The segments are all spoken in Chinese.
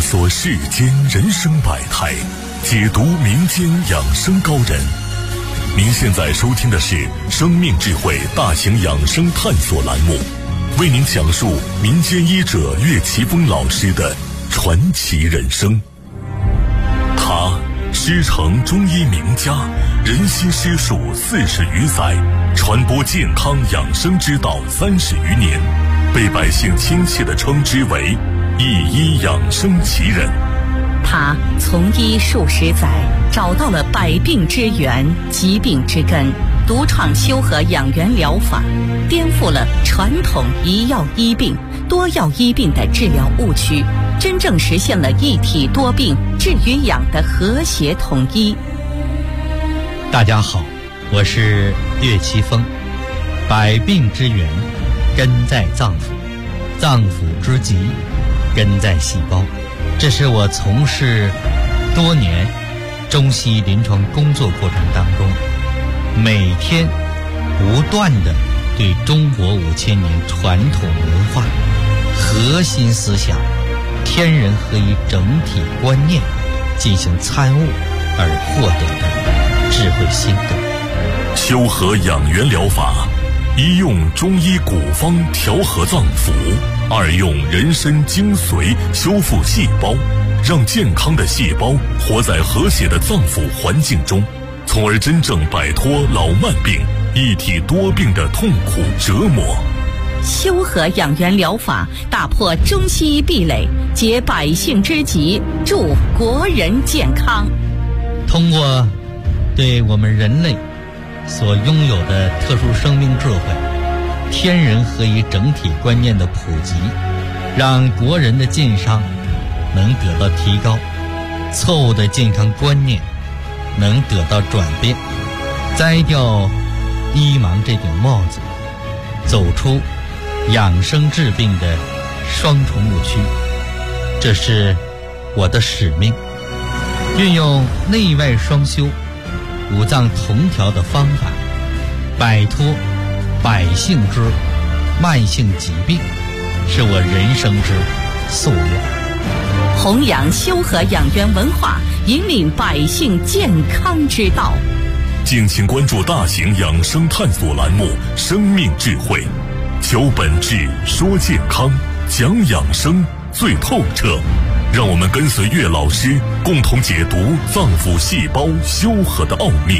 索世间人生百态，解读民间养生高人。您现在收听的是生命智慧大型养生探索栏目，为您讲述民间医者岳奇峰老师的传奇人生。他师承中医名家，人心师术40余载，传播健康养生之道30余年，被百姓亲切地称之为一医养生奇人。 他从医数十载，找到了百病之源、疾病之根，独创修和养元疗法，颠覆了传统一药医病、多药医病的治疗误区，真正实现了一体多病治与养的和谐统一。 大家好，我是岳奇峰。百病之源根在脏腑，脏腑之疾根在细胞。这是我从事多年中西医临床工作过程当中，每天不断地对中国5000年传统文化核心思想天人合一整体观念进行参悟而获得的智慧心得。 修和养元疗法，一用中医古方调和脏腑，二用人参精髓修复细胞，让健康的细胞活在和谐的脏腑环境中，从而真正摆脱老慢病、一体多病的痛苦折磨。 修和养元疗法打破中西医壁垒，解百姓之急，助国人健康。 通过对我们人类所拥有的特殊生命智慧、天人合一整体观念的普及，让国人的健康能得到提高，错误的健康观念能得到转变，摘掉医盲这顶帽子，走出养生治病的双重误区。这是我的使命，运用内外双修、五脏同调的方法，摆脱百姓之慢性疾病，是我人生之夙愿。 弘扬修和养元文化，引领百姓健康之道。 敬请关注大型养生探索栏目《生命智慧》，求本质，说健康，讲养生最透彻。让我们跟随岳老师，共同解读脏腑细胞修和的奥秘。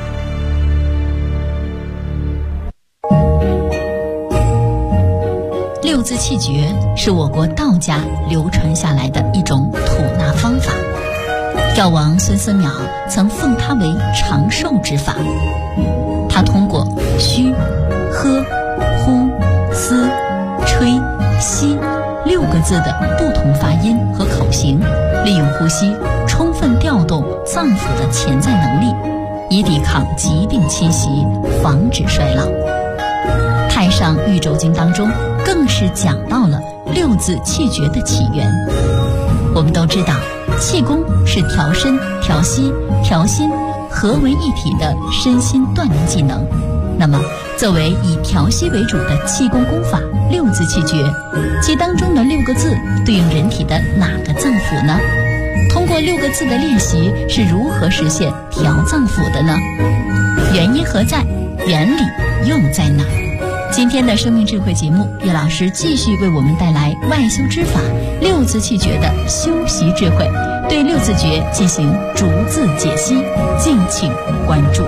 六字气诀是我国道家流传下来的一种吐纳方法。药王孙思邈曾奉它为长寿之法。他通过虚、喝、呼、嘶、吹、吸6个字的不同发音和口型，利用呼吸充分调动脏腑的潜在能力，以抵抗疾病侵袭，防止衰老。太上玉轴经当中更是讲到了6字气诀的起源。我们都知道，气功是调身、调息、调心合为一体的身心锻炼技能。那么作为以调息为主的气功功法6字气诀，其当中的6个字对应人体的哪个脏腑呢？通过6个字的练习，是如何实现调脏腑的呢？原因何在？原理又在哪？今天的生命智慧节目，岳老师继续为我们带来外修之法6字气诀的修习智慧，对6字诀进行逐字解析，敬请关注。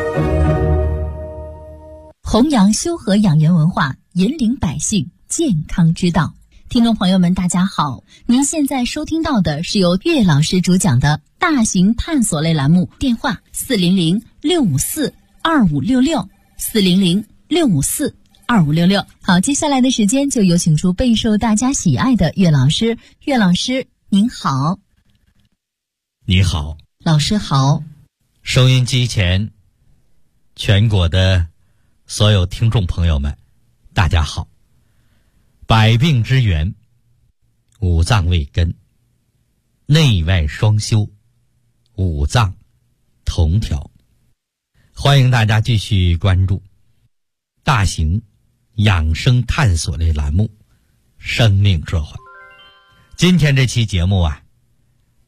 弘扬修和养元文化，引领百姓健康之道。听众朋友们大家好，您现在收听到的是由岳老师主讲的大型探索类栏目，电话400-654-2566 400-654-2566。好，接下来的时间就有请出备受大家喜爱的岳老师。岳老师您好。 你好， 老师好。 收音机前全国的所有听众朋友们大家好。百病之源，五脏为根，内外双修，五脏同调。欢迎大家继续关注大型养生探索类栏目《生命智慧》。今天这期节目啊，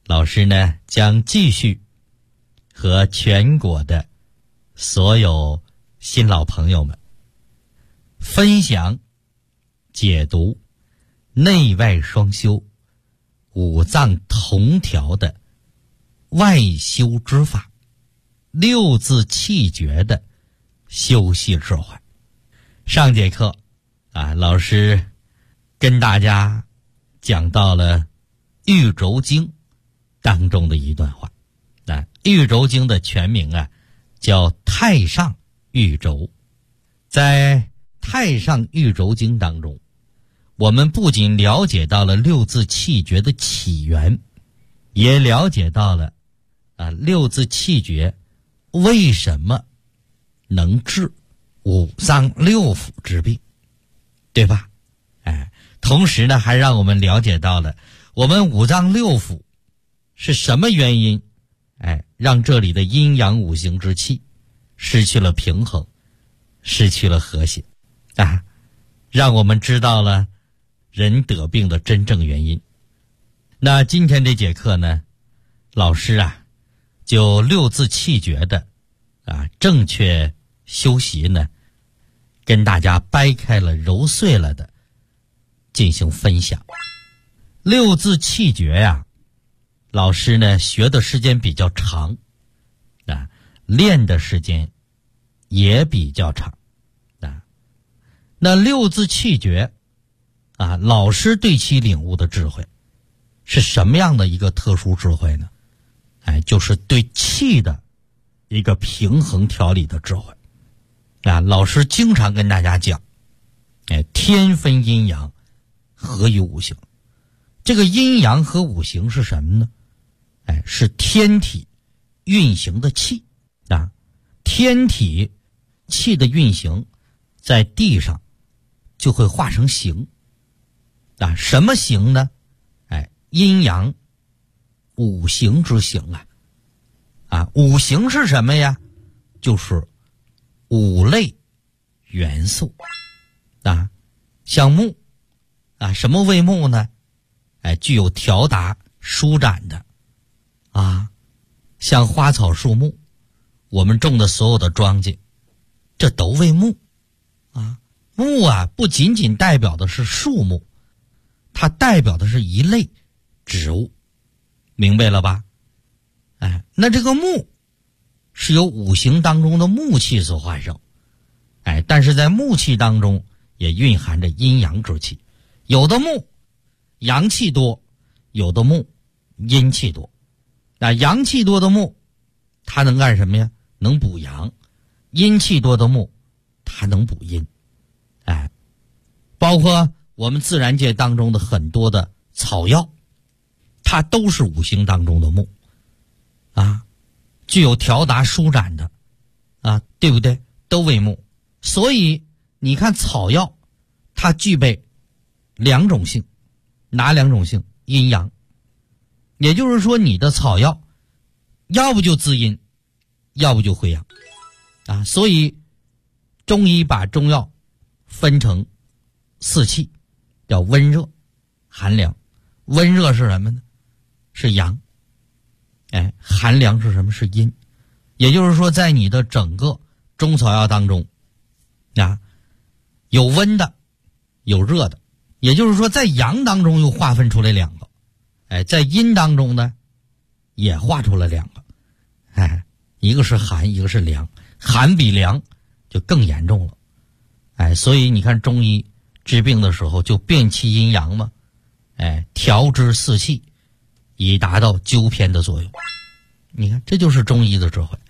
老师呢将继续和全国的所有新老朋友们分享解读内外双修五脏同调的外修之法，六字气诀的修习智慧。上节课老师跟大家讲到了玉轴经当中的一段话。玉轴经的全名叫太上玉轴。在太上玉轴经当中，我们不仅了解到了六字气诀的起源，也了解到了六字气诀为什么能治五脏六腑之病，对吧？同时呢，还让我们了解到了我们五脏六腑是什么原因让这里的阴阳五行之气失去了平衡，失去了和谐让我们知道了人得病的真正原因。那今天这节课呢，老师就六字气诀的正确修习呢，跟大家掰开了揉碎了的进行分享。六字气诀老师呢学的时间比较长练的时间也比较长那六字气诀老师对其领悟的智慧是什么样的一个特殊智慧呢？就是对气的一个平衡调理的智慧老师经常跟大家讲天分阴阳，合于五行。这个阴阳和五行是什么呢？是天体运行的气天体气的运行在地上就会化成形什么形呢？阴阳五行之形五行是什么呀？就是五类元素像木什么为木呢？具有条达舒展的像花草树木，我们种的所有的庄稼，这都为木木不仅仅代表的是树木，它代表的是一类植物，明白了吧？那这个木是由五行当中的木气所化生但是在木气当中也蕴含着阴阳之气，有的木阳气多，有的木阴气多阳气多的木它能干什么呀？能补阳。阴气多的木它能补阴包括我们自然界当中的很多的草药，它都是五行当中的木具有条达舒展的对不对？都为木。所以你看草药它具备两种性，哪两种性？阴阳。也就是说你的草药要不就滋阴，要不就回阳所以中医把中药分成四气，叫温热寒凉。温热是什么呢？是阳寒凉是什么？是阴。也就是说在你的整个中草药当中有温的有热的，也就是说在阳当中又划分出来两个在阴当中呢也划出了两个一个是寒，一个是凉。寒比凉就更严重了所以你看中医治病的时候就辨气阴阳嘛调之四气，以达到纠偏的作用。你看这就是中医的智慧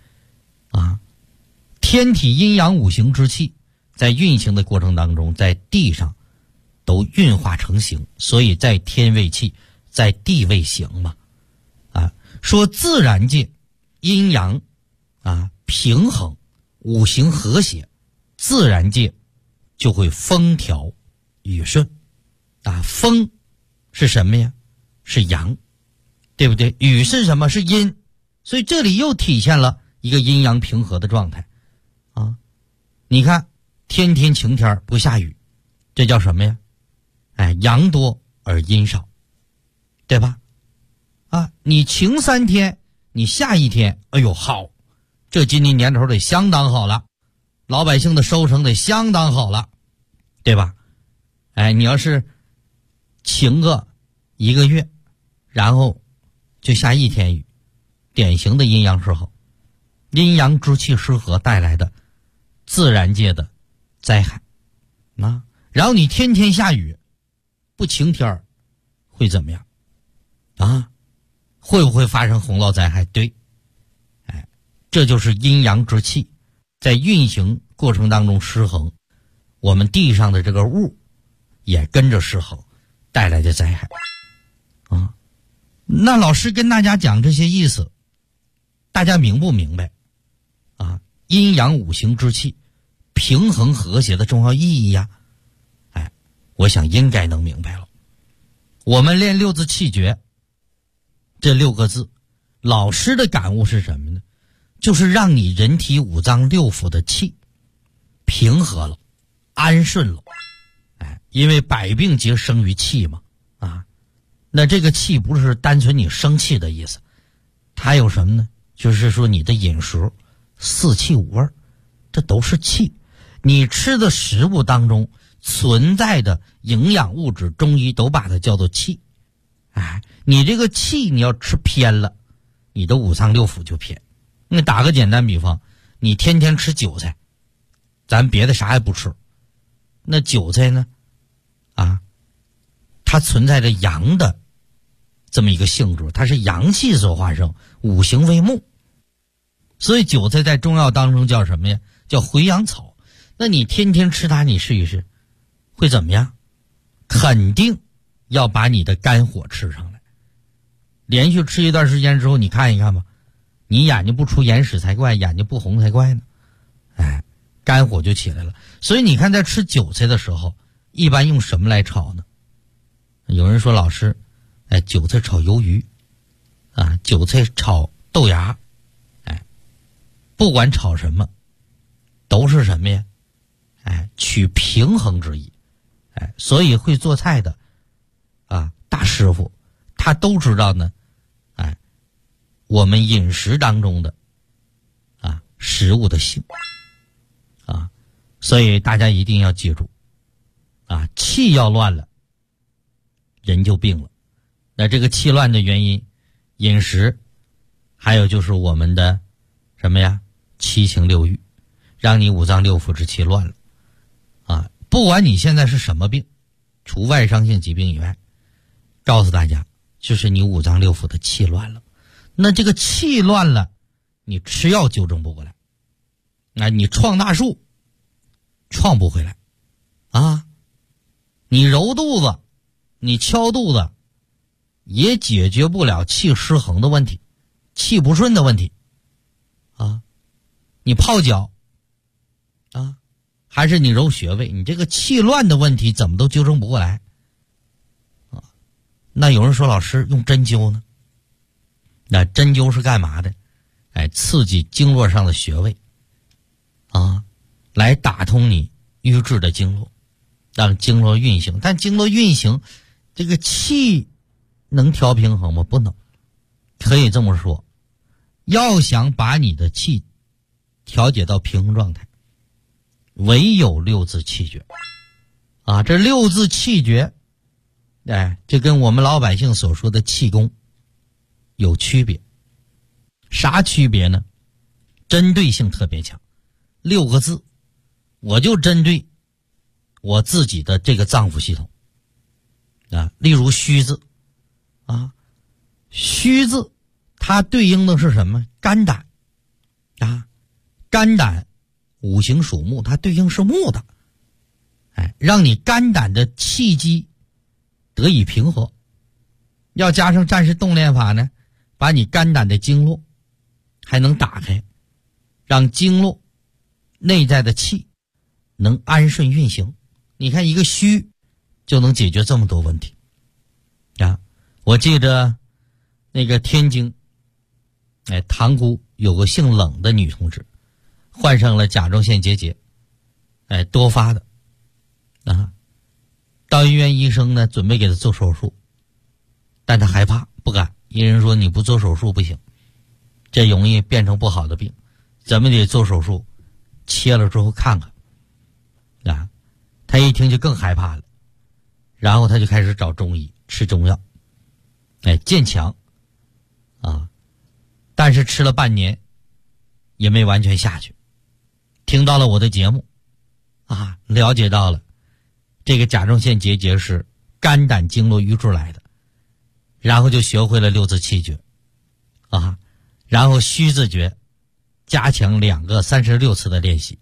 天体阴阳五行之气在运行的过程当中，在地上都运化成形，所以在天为气，在地为形嘛说自然界阴阳平衡，五行和谐，自然界就会风调雨顺风是什么呀？是阳，对不对？雨是什么？是阴。所以这里又体现了一个阴阳平和的状态你看天天晴天不下雨，这叫什么呀？阳多而阴少，对吧？ 啊，你晴3天，你下1天，哎呦好，这今年年头得相当好了，老百姓的收成得相当好了，对吧？哎，你要是晴个1个月，然后就下1天雨，典型的阴阳失衡，阴阳之气失和带来的自然界的灾害啊。然后你天天下雨，不晴天会怎么样啊？会不会发生洪涝灾害？对，哎，这就是阴阳之气在运行过程当中失衡，我们地上的这个物也跟着失衡带来的灾害啊。那老师跟大家讲这些意思，大家明不明白啊？阴阳五行之气平衡和谐的重要意义呀？哎，我想应该能明白了。我们练六字气诀这6个字，老师的感悟是什么呢？就是让你人体5脏6腑的气平和了，安顺了。哎，因为百病皆生于气嘛，啊，那这个气不是单纯你生气的意思，它有什么呢？就是说你的饮食4气5味，这都是气。你吃的食物当中存在的营养物质，中医都把它叫做气。哎，你这个气你要吃偏了，你的5脏6腑就偏。那打个简单比方，你天天吃韭菜，咱别的啥也不吃，那韭菜呢啊，它存在着阳的这么一个性质，它是阳气所化生，五行为木，所以韭菜在中药当中叫什么呀？叫回阳草。那你天天吃它，你试一试会怎么样？肯定要把你的肝火吃上来。连续吃一段时间之后，你看一看吧，你眼睛不出眼屎才怪，眼睛不红才怪呢。哎，肝火就起来了。所以你看在吃韭菜的时候，一般用什么来炒呢？有人说老师，哎，韭菜炒鱿鱼啊，韭菜炒豆芽，哎，不管炒什么都是什么呀？哎，取平衡之意。哎，所以会做菜的啊大师傅他都知道呢，哎，我们饮食当中的啊食物的性啊，所以大家一定要记住啊，气要乱了，人就病了。那这个气乱的原因，饮食，还有就是我们的什么呀？7情6欲，让你5脏6腑之气乱了啊！不管你现在是什么病，除外伤性疾病以外，告诉大家，就是你5脏6腑的气乱了。那这个气乱了，你吃药纠正不过来，那你撞大树撞不回来啊！你揉肚子，你敲肚子，也解决不了气失衡的问题，气不顺的问题啊！你泡脚啊，还是你揉穴位，你这个气乱的问题怎么都纠正不过来啊？那有人说老师用针灸呢？那针灸是干嘛的？哎，刺激经络上的穴位啊，来打通你瘀滞的经络，让经络运行。但经络运行，这个气能调平衡吗？不能。可以这么说，要想把你的气调节到平衡状态，唯有6字气诀啊！这6字气诀，哎，这跟我们老百姓所说的气功有区别。啥区别呢？针对性特别强。6个字，我就针对我自己的这个脏腑系统啊。例如虚字啊，虚字它对应的是什么？肝胆啊，肝胆五行属木，它对应是木的，哎，让你肝胆的气机得以平和。要加上战士动练法呢，把你肝胆的经络还能打开，让经络内在的气能安顺运行。你看一个虚就能解决这么多问题啊！我记得那个天津哎塘沽有个姓冷的女同志，患上了甲状腺结节，哎，多发的啊。到医院医生呢准备给她做手术，但她害怕不敢， 一人说你不做手术不行，这容易变成不好的病，咱们得做手术，切了之后看看啊。他一听就更害怕了，然后他就开始找中医吃中药，渐强啊，但是吃了半年也没完全下去。听到了我的节目啊，了解到了这个甲状腺结节是肝胆经络淤出来的，然后就学会了六字气诀啊，然后虚字诀加强2个36次的练习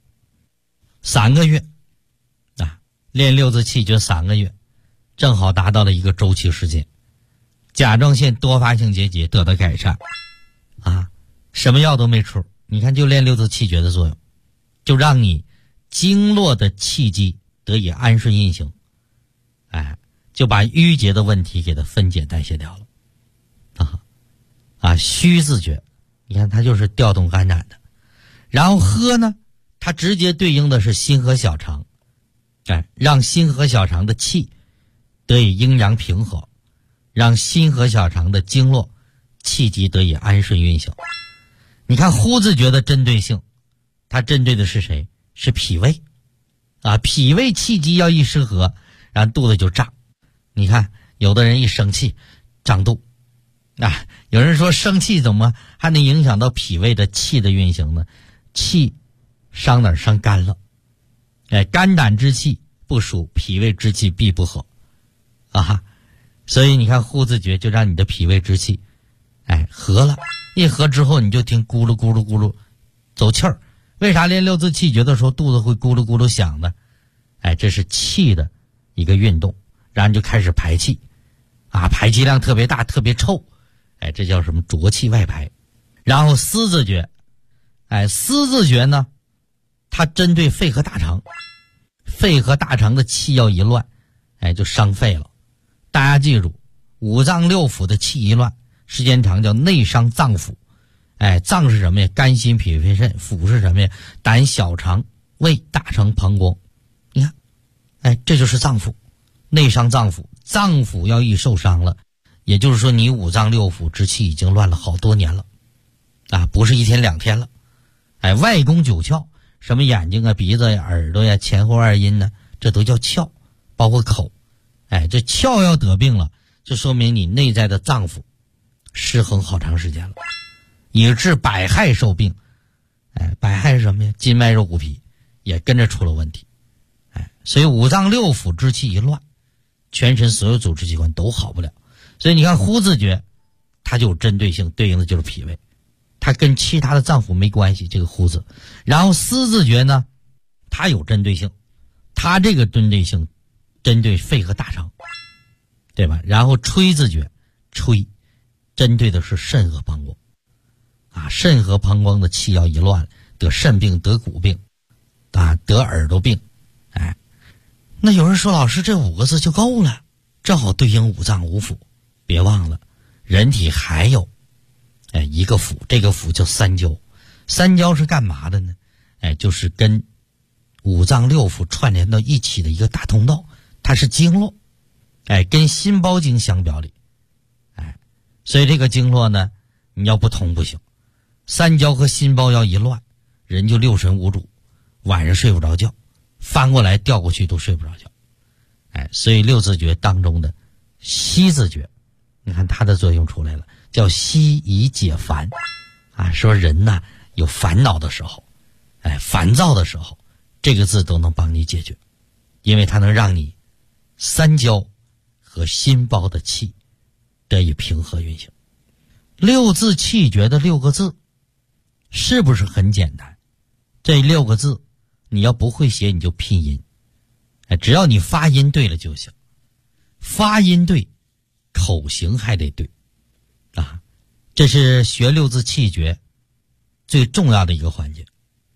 ，3个月啊，练六字气诀3个月，正好达到了一个周期时间，甲状腺多发性结节得到改善啊，什么药都没出，你看就练六字气诀的作用，就让你经络的气机得以安顺运行，就把淤结的问题给它分解代谢掉了虚字诀，你看它就是调动肝胆的，然后喝呢，它直接对应的是心和小肠，让心和小肠的气得以阴阳平和，让心和小肠的经络气机得以安顺运行。你看呼字诀的针对性，它针对的是谁？是脾胃脾胃气机要一失和，然后肚子就胀。你看有的人一生气胀肚有人说生气怎么还能影响到脾胃的气的运行呢？气伤哪儿？伤肝了。肝胆之气不属，脾胃之气必不和所以你看呼字诀就让你的脾胃之气和了，一和之后你就听咕噜咕噜咕噜走气儿。为啥练六字气诀的时候肚子会咕噜咕噜响呢？这是气的一个运动，然后你就开始排气排气量特别大，特别臭，这叫什么？浊气外排。然后思字诀，思字诀呢，它针对肺和大肠，肺和大肠的气要一乱，就伤肺了。大家记住，五脏六腑的气一乱，时间长叫内伤脏腑。脏是什么呀？肝心脾肺肾。腑是什么呀？胆小肠胃大肠膀胱。你看这就是脏腑，内伤脏腑。脏腑要一受伤了，也就是说你五脏六腑之气已经乱了好多年了不是1天2天了。外宫9窍，什么眼睛鼻子耳朵前后2阴呢，这都叫窍，包括口。这窍要得病了，就说明你内在的脏腑失衡好长时间了，以致百害受病。百害是什么呀？筋脉肉骨皮也跟着出了问题。所以五脏六腑之气一乱，全身所有组织器官都好不了。所以你看呼字诀它就有针对性，对应的就是脾胃，它跟其他的脏腑没关系，这个呼字。然后思字诀呢，它有针对性，它这个针对性针对肺和大肠，对吧？然后吹字诀，吹针对的是肾和膀胱肾和膀胱的气要一乱，得肾病，得骨病得耳朵病。那有人说老师这5个字就够了，正好对应五脏五腑。别忘了人体还有一个腑，这个腑叫三焦。三焦是干嘛的呢？就是跟五脏六腑串联到一起的一个大通道，它是经络，跟心包经相表里。所以这个经络呢，你要不通不行。三焦和心包要一乱，人就六神无主，晚上睡不着觉，翻过来调过去都睡不着觉。所以六字诀当中的息字诀，你看它的作用出来了，叫息以解烦说人呐有烦恼的时候烦躁的时候，这个字都能帮你解决，因为它能让你三焦和心包的气得以平和运行。六字气诀的6个字是不是很简单？这6个字你要不会写你就拼音，只要你发音对了就行。发音对，口型还得对这是学六字气诀最重要的一个环节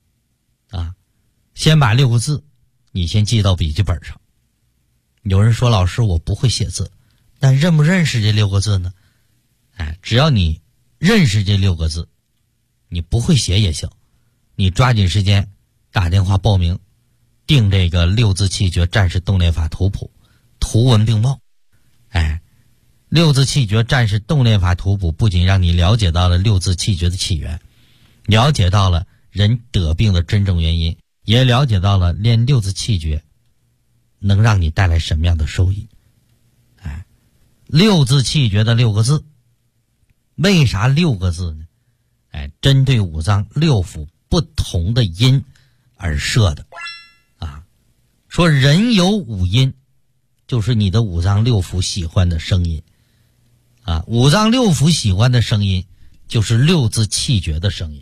先把6个字你先记到笔记本上。有人说老师我不会写字，但认不认识这6个字呢？只要你认识这6个字，你不会写也行，你抓紧时间打电话报名，订这个六字气诀战士动练法图谱，图文并茂。6 六字气诀战士动练法图谱不仅让你了解到了六字气诀的起源，了解到了人得病的真正原因，也了解到了练六字气诀能让你带来什么样的收益。六字气诀的6个字，为啥6个字呢？针对五脏六腑不同的音而设的。说人有五音，就是你的五脏六腑喜欢的声音。五脏六腑喜欢的声音，就是六字气诀的声音。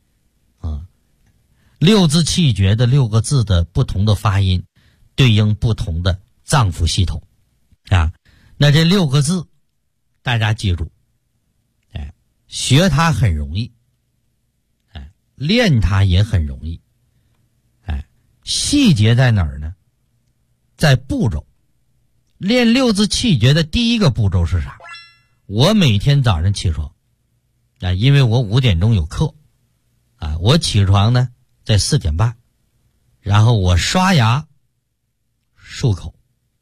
六字气诀的6个字的不同的发音，对应不同的脏腑系统。那这6个字，大家记住，学它很容易，练它也很容易。细节在哪儿呢？在步骤。练六字气诀的第一个步骤是啥？我每天早上起床，因为我5点钟有课，我起床呢在4点半，然后我刷牙漱口，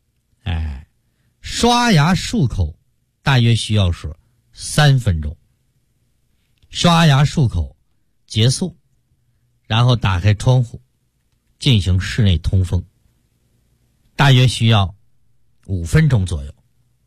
刷牙漱口大约需要是3分钟。刷牙漱口结束，然后打开窗户进行室内通风，大约需要5分钟左右。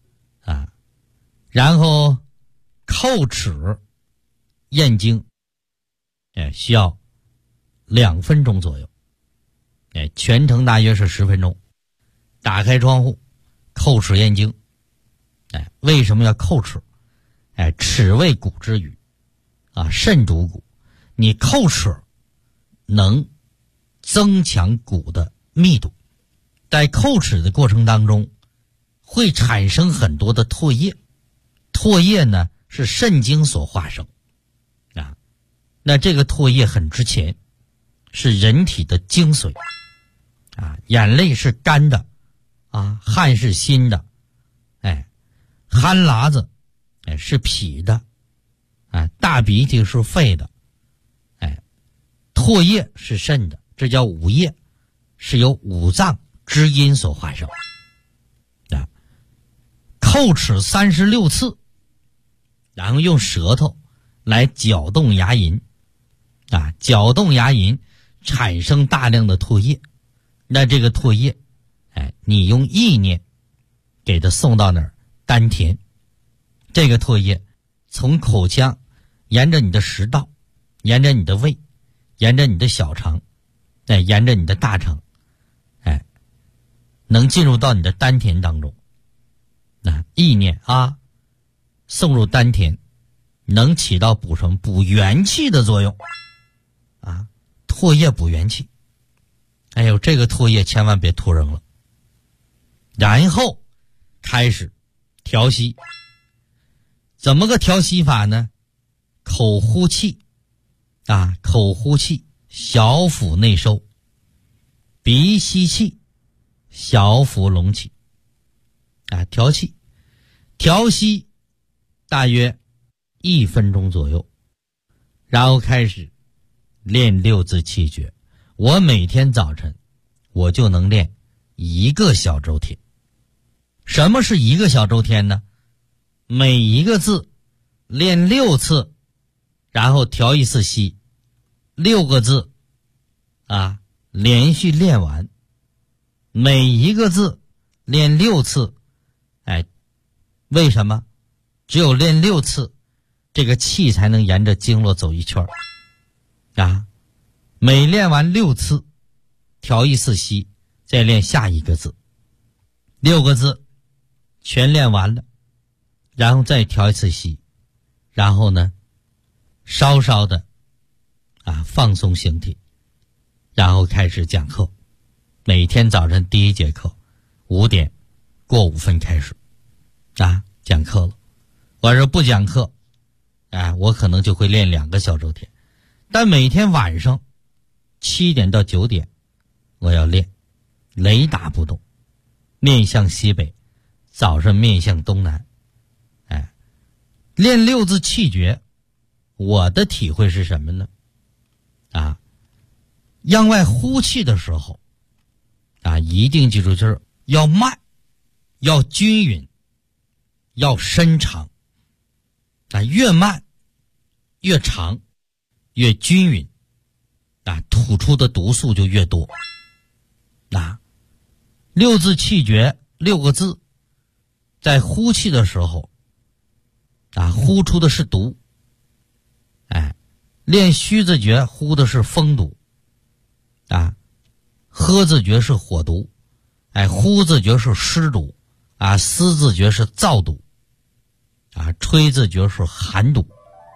然后叩齿咽经，需要2分钟左右。全程大约是10分钟。打开窗户叩齿咽经。为什么要叩齿？齿为骨之余，肾主骨，你叩齿能增强骨的密度。在叩齿的过程当中会产生很多的唾液，唾液呢是肾经所化生。那这个唾液很值钱，是人体的精髓。眼泪是干的，汗是辛的，汗喇子是脾的，大鼻涕是肺的，唾液是肾的，这叫五液，是由五脏之阴所化生。叩齿36次，然后用舌头来搅动牙龈，搅动牙龈产生大量的唾液。那这个唾液，你用意念给它送到哪儿？丹田。这个唾液从口腔沿着你的食道，沿着你的胃，沿着你的小肠，沿着你的大肠，能进入到你的丹田当中。意念送入丹田，能起到补元气的作用。唾液补元气。这个唾液千万别吐扔了。然后开始调息。怎么个调息法呢？口呼气，口呼气，小腹内收；鼻吸气，小腹隆起。调气，调息大约1分钟左右，然后开始练六字气诀。我每天早晨我就能练1个小周天。什么是1个小周天呢？每一个字练6次，然后调1次息，6个字连续练完。每一个字练6次。为什么？只有练6次，这个气才能沿着经络走一圈。每练完6次，调1次息，再练下一个字，6个字全练完了，然后再调1次息，然后呢稍稍的放松形体，然后开始讲课。每天早晨第1节课5点过5分开始讲课了。我说不讲课我可能就会练2个小周天。但每天晚上7点到9点我要练，雷打不动，面向西北，早上面向东南。练六字气诀，我的体会是什么呢？向外呼气的时候一定记住，就是要慢，要均匀， 要伸长，越慢越长越均匀，吐出的毒素就越多。六字气诀6个字，在呼气的时候呼出的是毒，练虚字诀呼的是风毒，喝字诀是火毒，呼字诀是湿毒，思字诀是燥毒，吹字诀是寒毒。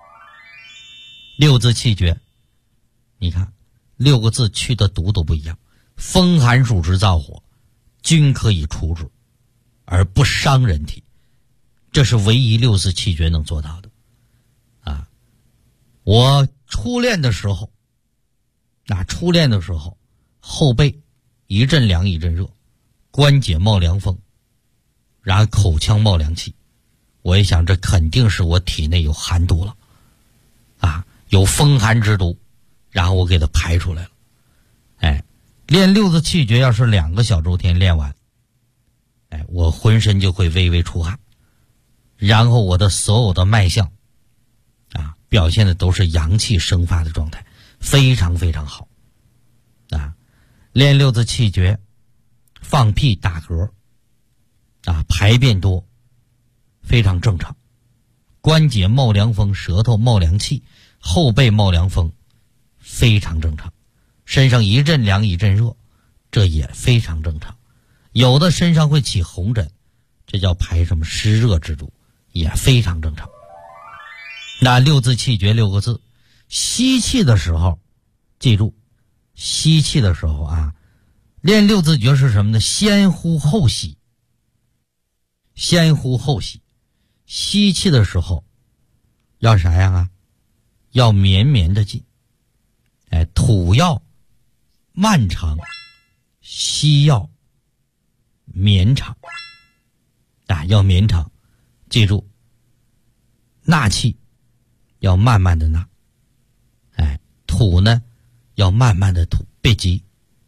六字气诀，你看6个字去的毒都不一样，风寒暑湿燥火均可以除之，而不伤人体，这是唯一6字气诀能做到的。我初练的时候，后背一阵凉一阵热，关节冒凉风，然后口腔冒凉气，我一想这肯定是我体内有寒毒了，有风寒之毒，然后我给它排出来了。练6字气诀要是2个小周天练完，我浑身就会微微出汗，然后我的所有的脉象表现的都是阳气生发的状态，非常非常好。练6字气诀，放屁打嗝排便多，非常正常。关节冒凉风，舌头冒凉气，后背冒凉风，非常正常。身上一阵凉一阵热，这也非常正常。有的身上会起红疹，这叫排什么湿热之毒，也非常正常。那6字气诀6个字，吸气的时候记住，吸气的时候练6字诀是什么呢？先呼后吸，先呼后吸。吸气的时候要啥样要绵绵的进，吐要漫长，吸要绵长，要绵长。记住，纳气要慢慢的纳，吐呢要慢慢的吐，别急。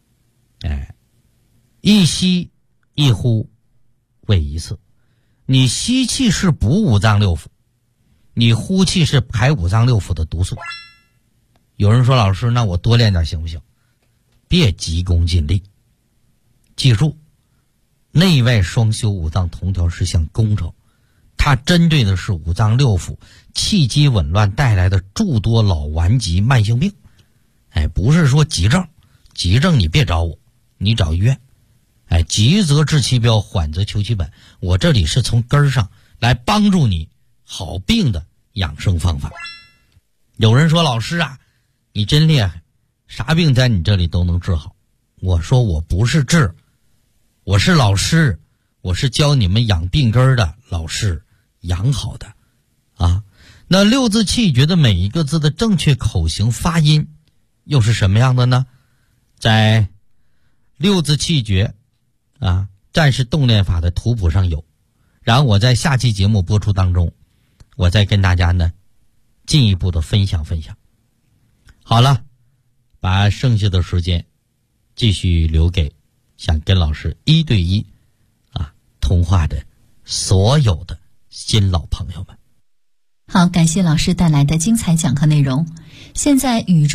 一吸一呼为一次。你吸气是补5脏6腑，你呼气是排5脏6腑的毒素。有人说老师，那我多练点行不行？别急功近利，记住，内外双修5脏同调是项工程，它针对的是5脏6腑气机紊乱带来的诸多老顽疾慢性病。不是说急症，急症你别找我，你找医院。急则治其标，缓则求其本。我这里是从根儿上来帮助你好病的养生方法。有人说老师你真厉害，啥病在你这里都能治好。我说我不是治，我是老师，我是教你们养病根的老师，养好的那6字气诀的每一个字的正确口型发音又是什么样的呢？在6字气诀战士动练法的图谱上有，然后我在下期节目播出当中，我再跟大家呢进一步的分享。好了，把剩下的时间继续留给想跟老师1对1通话的所有的新老朋友们。 好，感谢老师带来的精彩讲课内容。现在宇宙